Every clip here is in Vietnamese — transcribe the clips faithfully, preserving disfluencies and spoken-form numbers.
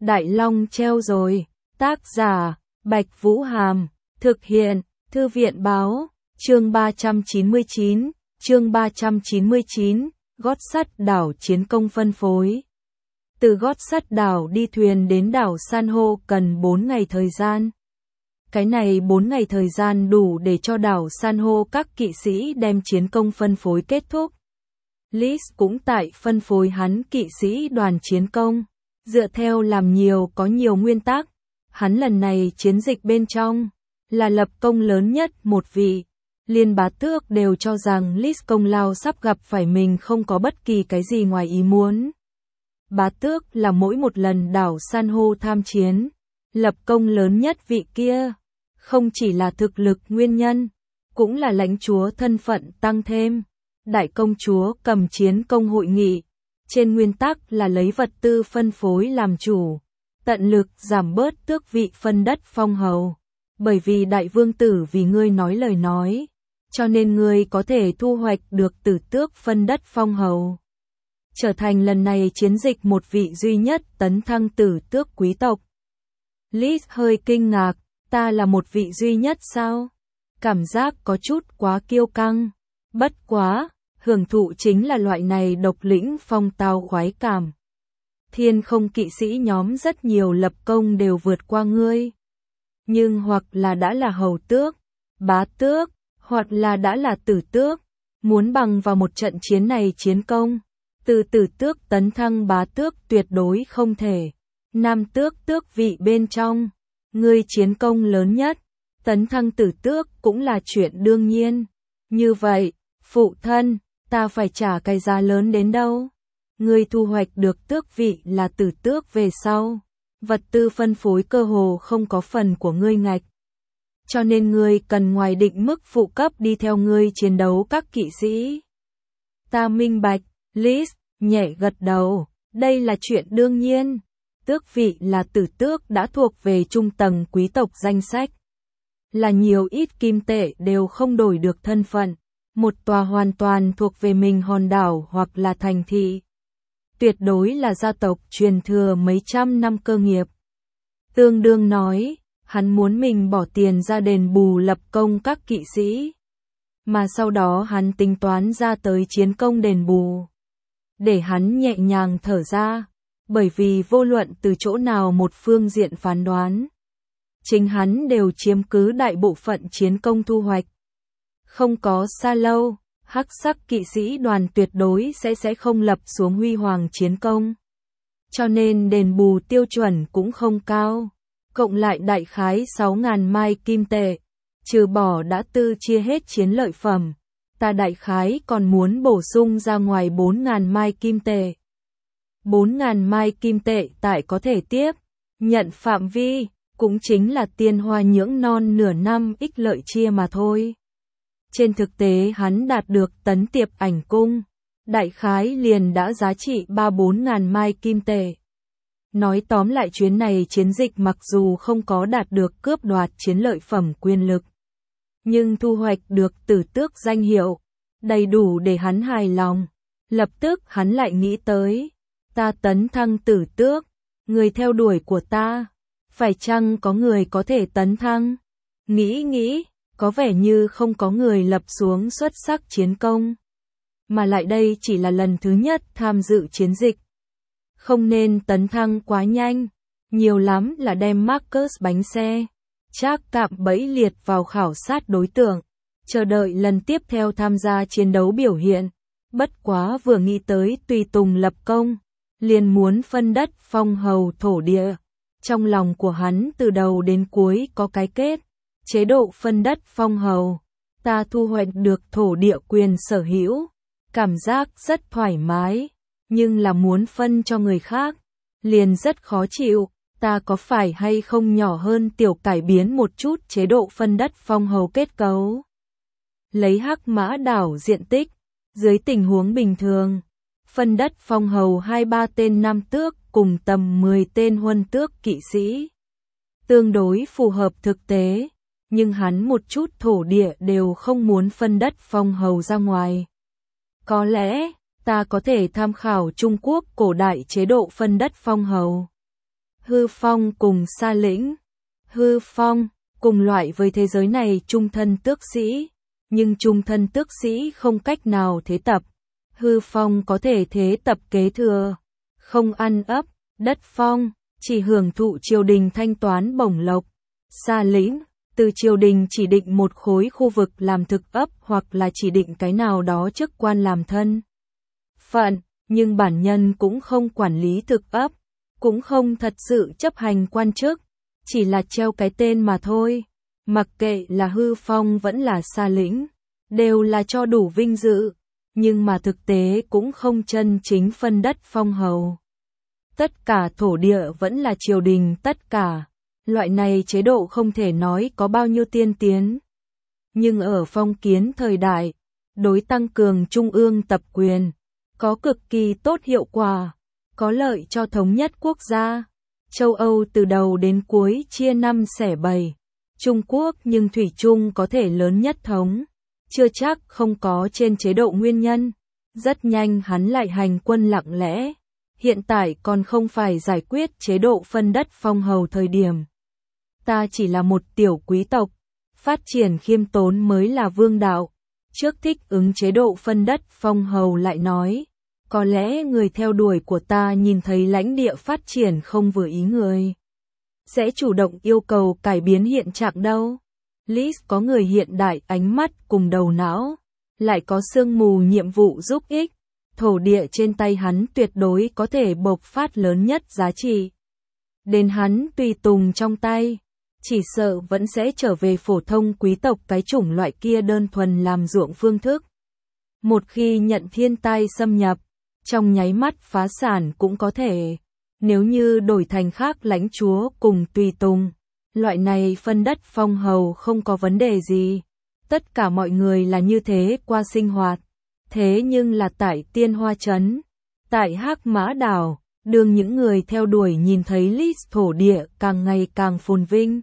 Đại Long treo rồi. Tác giả, Bạch Vũ Hàm. Thực hiện, Thư viện Báo. Chương ba trăm chín mươi chín. Chương ba trăm chín mươi chín. Gót sắt đảo chiến công phân phối. Từ gót sắt đảo đi thuyền đến đảo san hô cần bốn ngày thời gian. Cái này bốn ngày thời gian đủ để cho đảo san hô các kỵ sĩ đem chiến công phân phối kết thúc. Liz cũng tại phân phối hắn kỵ sĩ đoàn chiến công. Dựa theo làm nhiều có nhiều nguyên tắc, hắn lần này chiến dịch bên trong là lập công lớn nhất một vị. Liên bá tước đều cho rằng Liz công lao sắp gặp phải mình không có bất kỳ cái gì ngoài ý muốn. Bá tước là mỗi một lần đảo san hô tham chiến, lập công lớn nhất vị kia. Không chỉ là thực lực nguyên nhân, cũng là lãnh chúa thân phận tăng thêm. Đại công chúa cầm chiến công hội nghị, trên nguyên tắc là lấy vật tư phân phối làm chủ, tận lực giảm bớt tước vị phân đất phong hầu. Bởi vì đại vương tử vì ngươi nói lời nói, cho nên ngươi có thể thu hoạch được tử tước phân đất phong hầu. Trở thành lần này chiến dịch một vị duy nhất tấn thăng tử tước quý tộc. Liz hơi kinh ngạc, ta là một vị duy nhất sao? Cảm giác có chút quá kiêu căng. Bất quá, hưởng thụ chính là loại này độc lĩnh phong tao khoái cảm. Thiên không kỵ sĩ nhóm rất nhiều lập công đều vượt qua ngươi. Nhưng hoặc là đã là hầu tước, bá tước, hoặc là đã là tử tước. Muốn bằng vào một trận chiến này chiến công, từ tử tước tấn thăng bá tước tuyệt đối không thể. Nam tước tước vị bên trong, ngươi chiến công lớn nhất, tấn thăng tử tước cũng là chuyện đương nhiên. Như vậy, phụ thân, ta phải trả cái giá lớn đến đâu? Ngươi thu hoạch được tước vị là tử tước về sau, vật tư phân phối cơ hồ không có phần của ngươi ngạch. Cho nên ngươi cần ngoài định mức phụ cấp đi theo ngươi chiến đấu các kỵ sĩ. Ta minh bạch, Liz, nhẹ gật đầu, đây là chuyện đương nhiên. Tước vị là tử tước đã thuộc về trung tầng quý tộc danh sách. Là nhiều ít kim tệ đều không đổi được thân phận. Một tòa hoàn toàn thuộc về mình hòn đảo hoặc là thành thị. Tuyệt đối là gia tộc truyền thừa mấy trăm năm cơ nghiệp. Tương đương nói, hắn muốn mình bỏ tiền ra đền bù lập công các kỵ sĩ. Mà sau đó hắn tính toán ra tới chiến công đền bù. Để hắn nhẹ nhàng thở ra, bởi vì vô luận từ chỗ nào một phương diện phán đoán. Chính hắn đều chiếm cứ đại bộ phận chiến công thu hoạch. Không có xa lâu, hắc sắc kỵ sĩ đoàn tuyệt đối sẽ sẽ không lập xuống huy hoàng chiến công. Cho nên đền bù tiêu chuẩn cũng không cao. Cộng lại đại khái sáu ngàn mai kim tệ. Trừ bỏ đã tư chia hết chiến lợi phẩm. Ta đại khái còn muốn bổ sung ra ngoài bốn ngàn mai kim tệ. bốn ngàn mai kim tệ tại có thể tiếp. Nhận phạm vi, cũng chính là tiền hoa nhưỡng non nửa năm ích lợi chia mà thôi. Trên thực tế hắn đạt được tấn tiệp ảnh cung, đại khái liền đã giá trị ba bốn ngàn mai kim tệ. Nói tóm lại chuyến này chiến dịch mặc dù không có đạt được cướp đoạt chiến lợi phẩm quyền lực, nhưng thu hoạch được tử tước danh hiệu, đầy đủ để hắn hài lòng. Lập tức hắn lại nghĩ tới, ta tấn thăng tử tước, người theo đuổi của ta, phải chăng có người có thể tấn thăng? Nghĩ nghĩ, có vẻ như không có người lập xuống xuất sắc chiến công. Mà lại đây chỉ là lần thứ nhất tham dự chiến dịch. Không nên tấn thăng quá nhanh, nhiều lắm là đem Marcus bánh xe, chắc cạm bẫy liệt vào khảo sát đối tượng, chờ đợi lần tiếp theo tham gia chiến đấu biểu hiện. Bất quá vừa nghĩ tới tùy tùng lập công, liền muốn phân đất phong hầu thổ địa. Trong lòng của hắn từ đầu đến cuối có cái kết. Chế độ phân đất phong hầu, ta thu hoạch được thổ địa quyền sở hữu, cảm giác rất thoải mái, nhưng là muốn phân cho người khác, liền rất khó chịu, ta có phải hay không nhỏ hơn tiểu cải biến một chút chế độ phân đất phong hầu kết cấu. Lấy Hắc Mã đảo diện tích, dưới tình huống bình thường, phân đất phong hầu hai ba tên nam tước cùng tầm mười tên huân tước kỵ sĩ. Tương đối phù hợp thực tế. Nhưng hắn một chút thổ địa đều không muốn phân đất phong hầu ra ngoài. Có lẽ, ta có thể tham khảo Trung Quốc cổ đại chế độ phân đất phong hầu. Hư Phong cùng Sa Lĩnh. Hư Phong, cùng loại với thế giới này trung thân tước sĩ, nhưng trung thân tước sĩ không cách nào thế tập. Hư Phong có thể thế tập kế thừa, không ăn ấp, đất phong, chỉ hưởng thụ triều đình thanh toán bổng lộc. Sa Lĩnh, từ triều đình chỉ định một khối khu vực làm thực ấp hoặc là chỉ định cái nào đó chức quan làm thân phận, nhưng bản nhân cũng không quản lý thực ấp, cũng không thật sự chấp hành quan chức, chỉ là treo cái tên mà thôi. Mặc kệ là Hư Phong vẫn là Sa Lĩnh, đều là cho đủ vinh dự, nhưng mà thực tế cũng không chân chính phân đất phong hầu. Tất cả thổ địa vẫn là triều đình tất cả. Loại này chế độ không thể nói có bao nhiêu tiên tiến. Nhưng ở phong kiến thời đại, đối tăng cường trung ương tập quyền, có cực kỳ tốt hiệu quả, có lợi cho thống nhất quốc gia. Châu Âu từ đầu đến cuối chia năm xẻ bảy. Trung Quốc nhưng thủy chung có thể lớn nhất thống. Chưa chắc không có trên chế độ nguyên nhân. Rất nhanh hắn lại hành quân lặng lẽ. Hiện tại còn không phải giải quyết chế độ phân đất phong hầu thời điểm. Ta chỉ là một tiểu quý tộc, phát triển khiêm tốn mới là vương đạo. Trước thích ứng chế độ phân đất phong hầu lại nói, có lẽ người theo đuổi của ta nhìn thấy lãnh địa phát triển không vừa ý người, sẽ chủ động yêu cầu cải biến hiện trạng đâu. Lis có người hiện đại ánh mắt cùng đầu não, lại có sương mù nhiệm vụ giúp ích, thổ địa trên tay hắn tuyệt đối có thể bộc phát lớn nhất giá trị. Đến hắn tùy tùng trong tay, chỉ sợ vẫn sẽ trở về phổ thông quý tộc cái chủng loại kia đơn thuần làm ruộng phương thức. Một khi nhận thiên tai xâm nhập, trong nháy mắt phá sản cũng có thể. Nếu như đổi thành khác lãnh chúa cùng tùy tùng, loại này phân đất phong hầu không có vấn đề gì. Tất cả mọi người là như thế qua sinh hoạt. Thế nhưng là tại Tiên Hoa Trấn, tại Hắc Mã Đảo, đường những người theo đuổi nhìn thấy Lis thổ địa càng ngày càng phồn vinh.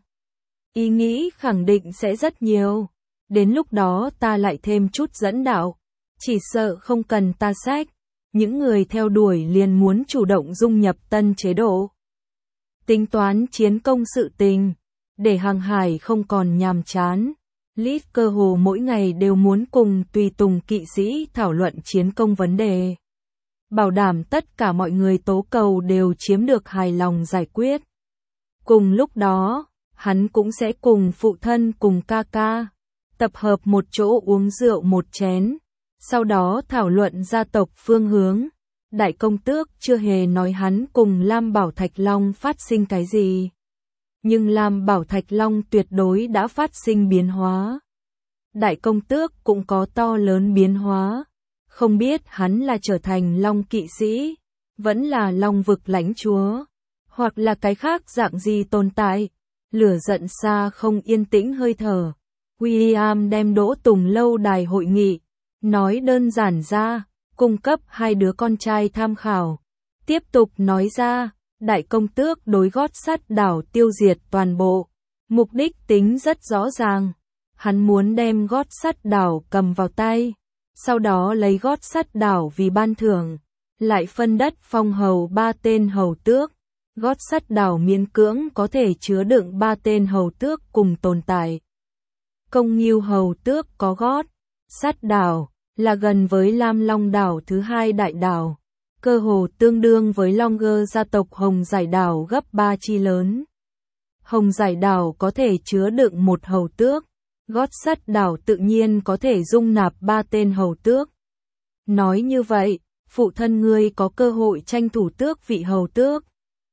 Ý nghĩ khẳng định sẽ rất nhiều. Đến lúc đó ta lại thêm chút dẫn đạo. Chỉ sợ không cần ta sách. Những người theo đuổi liền muốn chủ động dung nhập tân chế độ. Tính toán chiến công sự tình. Để hàng hải không còn nhàm chán. Lis cơ hồ mỗi ngày đều muốn cùng tùy tùng kỵ sĩ thảo luận chiến công vấn đề. Bảo đảm tất cả mọi người tố cầu đều chiếm được hài lòng giải quyết. Cùng lúc đó, hắn cũng sẽ cùng phụ thân cùng ca ca, tập hợp một chỗ uống rượu một chén, sau đó thảo luận gia tộc phương hướng. Đại công tước chưa hề nói hắn cùng Lam Bảo Thạch Long phát sinh cái gì. Nhưng Lam Bảo Thạch Long tuyệt đối đã phát sinh biến hóa. Đại công tước cũng có to lớn biến hóa. Không biết hắn là trở thành Long kỵ sĩ, vẫn là Long vực lãnh chúa, hoặc là cái khác dạng gì tồn tại. Lửa giận xa không yên tĩnh hơi thở. William đem Đỗ Tùng lâu đài hội nghị, nói đơn giản ra, cung cấp hai đứa con trai tham khảo. Tiếp tục nói ra, đại công tước đối gót sắt đảo tiêu diệt toàn bộ. Mục đích tính rất rõ ràng. Hắn muốn đem gót sắt đảo cầm vào tay, sau đó lấy gót sắt đảo vì ban thưởng, lại phân đất phong hầu ba tên hầu tước. Gót sắt đảo miễn cưỡng có thể chứa đựng ba tên hầu tước cùng tồn tại. Công Nghiêu hầu tước có gót sắt đảo, là gần với Lam Long đảo thứ hai đại đảo, cơ hồ tương đương với Longer gia tộc Hồng Giải đảo gấp ba chi lớn. Hồng Giải đảo có thể chứa đựng một hầu tước, gót sắt đảo tự nhiên có thể dung nạp ba tên hầu tước. Nói như vậy, phụ thân ngươi có cơ hội tranh thủ tước vị hầu tước.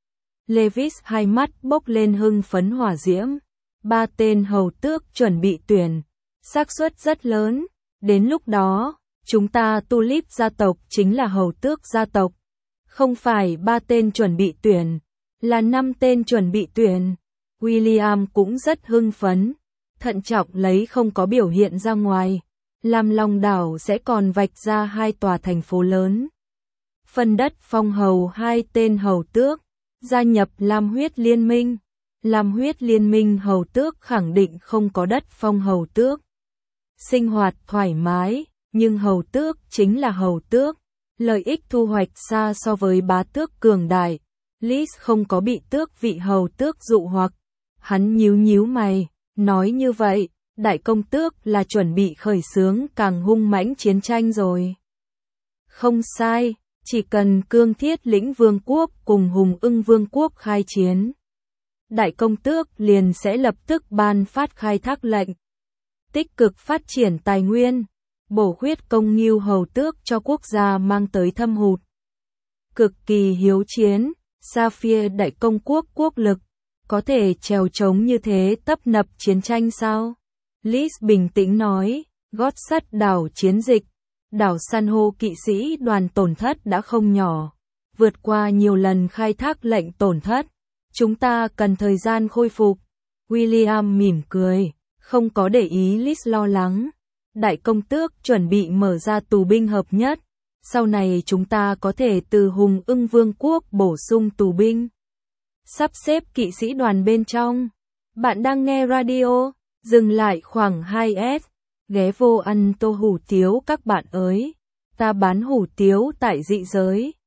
Levis hai mắt bốc lên hưng phấn hỏa diễm. Ba tên hầu tước chuẩn bị tuyển, xác suất rất lớn. Đến lúc đó, chúng ta Tulip gia tộc chính là hầu tước gia tộc. Không phải ba tên chuẩn bị tuyển, là năm tên chuẩn bị tuyển. William cũng rất hưng phấn, thận trọng lấy không có biểu hiện ra ngoài. Lam Long đảo sẽ còn vạch ra hai tòa thành phố lớn. Phân đất phong hầu hai tên hầu tước, gia nhập Lam huyết liên minh. Lam huyết liên minh hầu tước khẳng định không có đất phong hầu tước. Sinh hoạt thoải mái, nhưng hầu tước chính là hầu tước. Lợi ích thu hoạch xa so với bá tước cường đại. Lis không có bị tước vị hầu tước dụ hoặc. Hắn nhíu nhíu mày, nói như vậy, đại công tước là chuẩn bị khởi xướng càng hung mãnh chiến tranh rồi. Không sai, chỉ cần Cương Thiết Lĩnh Vương quốc cùng Hùng Ưng Vương quốc khai chiến, đại công tước liền sẽ lập tức ban phát khai thác lệnh, tích cực phát triển tài nguyên, bổ khuyết công nghiêu hầu tước cho quốc gia mang tới thâm hụt. Cực kỳ hiếu chiến, Sapphire đại công quốc quốc lực, có thể trèo trống như thế tấp nập chiến tranh sao? Lis bình tĩnh nói, gót sắt đảo chiến dịch, đảo san hô kỵ sĩ đoàn tổn thất đã không nhỏ, vượt qua nhiều lần khai thác lệnh tổn thất. Chúng ta cần thời gian khôi phục. William mỉm cười, không có để ý Lis lo lắng. Đại công tước chuẩn bị mở ra tù binh hợp nhất. Sau này chúng ta có thể từ Hùng Ưng Vương quốc bổ sung tù binh. Sắp xếp kỵ sĩ đoàn bên trong. Bạn đang nghe radio, dừng lại khoảng hai S. Ghé vô ăn tô hủ tiếu các bạn ơi. Ta bán hủ tiếu tại dị giới.